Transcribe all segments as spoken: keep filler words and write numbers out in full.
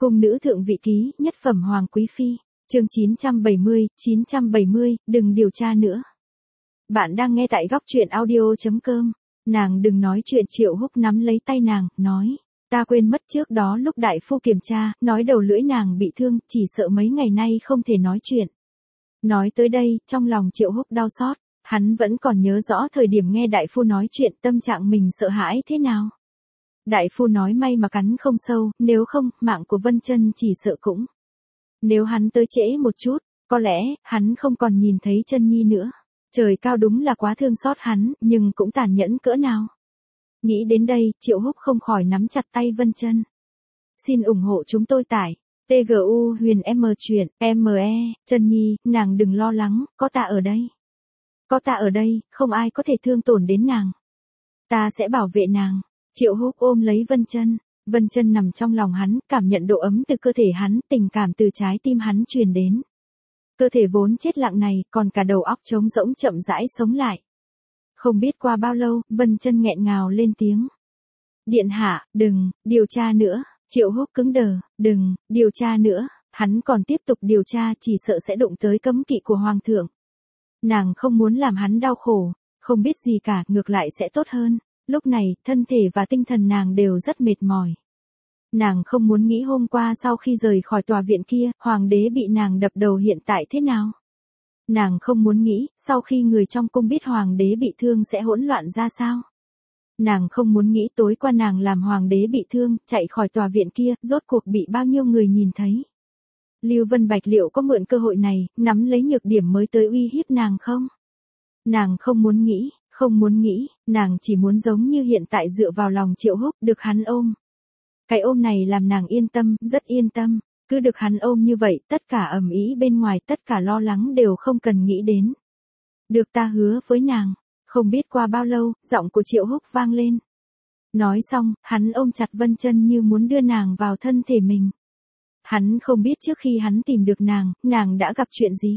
Cung nữ thượng vị ký, nhất phẩm hoàng quý phi, chương chín trăm bảy mươi, chín trăm bảy mươi, đừng điều tra nữa. Bạn đang nghe tại góc truyện audio chấm com. Nàng đừng nói chuyện. Triệu Húc nắm lấy tay nàng, nói, ta quên mất trước đó lúc đại phu kiểm tra, nói đầu lưỡi nàng bị thương, chỉ sợ mấy ngày nay không thể nói chuyện. Nói tới đây, trong lòng Triệu Húc đau xót, hắn vẫn còn nhớ rõ thời điểm nghe đại phu nói chuyện tâm trạng mình sợ hãi thế nào. Đại phu nói may mà cắn không sâu, nếu không, mạng của Vân Chân chỉ sợ cũng. Nếu hắn tới trễ một chút, có lẽ, hắn không còn nhìn thấy Chân Nhi nữa. Trời cao đúng là quá thương xót hắn, nhưng cũng tàn nhẫn cỡ nào. Nghĩ đến đây, Triệu Húc không khỏi nắm chặt tay Vân Chân. Xin ủng hộ chúng tôi tại tê giê u huyền M truyện, M E, Chân Nhi, nàng đừng lo lắng, có ta ở đây. Có ta ở đây, không ai có thể thương tổn đến nàng. Ta sẽ bảo vệ nàng. Triệu Húc ôm lấy Vân Chân, Vân Chân nằm trong lòng hắn, cảm nhận độ ấm từ cơ thể hắn, tình cảm từ trái tim hắn truyền đến. Cơ thể vốn chết lặng này, còn cả đầu óc trống rỗng chậm rãi sống lại. Không biết qua bao lâu, Vân Chân nghẹn ngào lên tiếng. Điện hạ, đừng, điều tra nữa. Triệu Húc cứng đờ, đừng, điều tra nữa. Hắn còn tiếp tục điều tra chỉ sợ sẽ đụng tới cấm kỵ của Hoàng thượng. Nàng không muốn làm hắn đau khổ, không biết gì cả, ngược lại sẽ tốt hơn. Lúc này, thân thể và tinh thần nàng đều rất mệt mỏi. Nàng không muốn nghĩ hôm qua sau khi rời khỏi tòa viện kia, hoàng đế bị nàng đập đầu hiện tại thế nào. Nàng không muốn nghĩ, sau khi người trong cung biết hoàng đế bị thương sẽ hỗn loạn ra sao. Nàng không muốn nghĩ tối qua nàng làm hoàng đế bị thương, chạy khỏi tòa viện kia, rốt cuộc bị bao nhiêu người nhìn thấy. Lưu Vân Bạch liệu có mượn cơ hội này, nắm lấy nhược điểm mới tới uy hiếp nàng không? Nàng không muốn nghĩ. Không muốn nghĩ, nàng chỉ muốn giống như hiện tại dựa vào lòng Triệu Húc, được hắn ôm. Cái ôm này làm nàng yên tâm, rất yên tâm, cứ được hắn ôm như vậy, tất cả ầm ĩ bên ngoài, tất cả lo lắng đều không cần nghĩ đến. Được ta hứa với nàng. Không biết qua bao lâu, giọng của Triệu Húc vang lên. Nói xong, hắn ôm chặt Vân Chân như muốn đưa nàng vào thân thể mình. Hắn không biết trước khi hắn tìm được nàng, nàng đã gặp chuyện gì.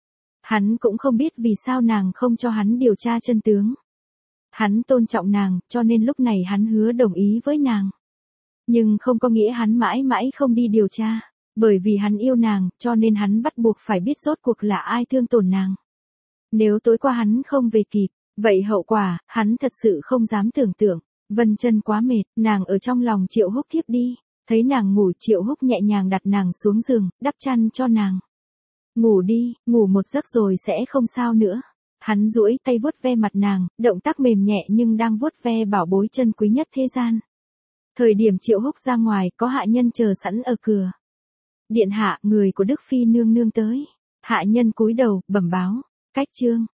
Hắn cũng không biết vì sao nàng không cho hắn điều tra chân tướng. Hắn tôn trọng nàng, cho nên lúc này hắn hứa đồng ý với nàng. Nhưng không có nghĩa hắn mãi mãi không đi điều tra. Bởi vì hắn yêu nàng, cho nên hắn bắt buộc phải biết rốt cuộc là ai thương tổn nàng. Nếu tối qua hắn không về kịp, vậy hậu quả, hắn thật sự không dám tưởng tượng. Vân Chân quá mệt, nàng ở trong lòng Triệu Húc thiếp đi. Thấy nàng ngủ, Triệu Húc nhẹ nhàng đặt nàng xuống giường, đắp chăn cho nàng. Ngủ đi, ngủ một giấc rồi sẽ không sao nữa. Hắn duỗi tay vuốt ve mặt nàng, động tác mềm nhẹ nhưng đang vuốt ve bảo bối chân quý nhất thế gian. Thời điểm Triệu Húc ra ngoài, có hạ nhân chờ sẵn ở cửa. Điện hạ, người của Đức Phi nương nương tới. Hạ nhân cúi đầu, bẩm báo. Cách chương,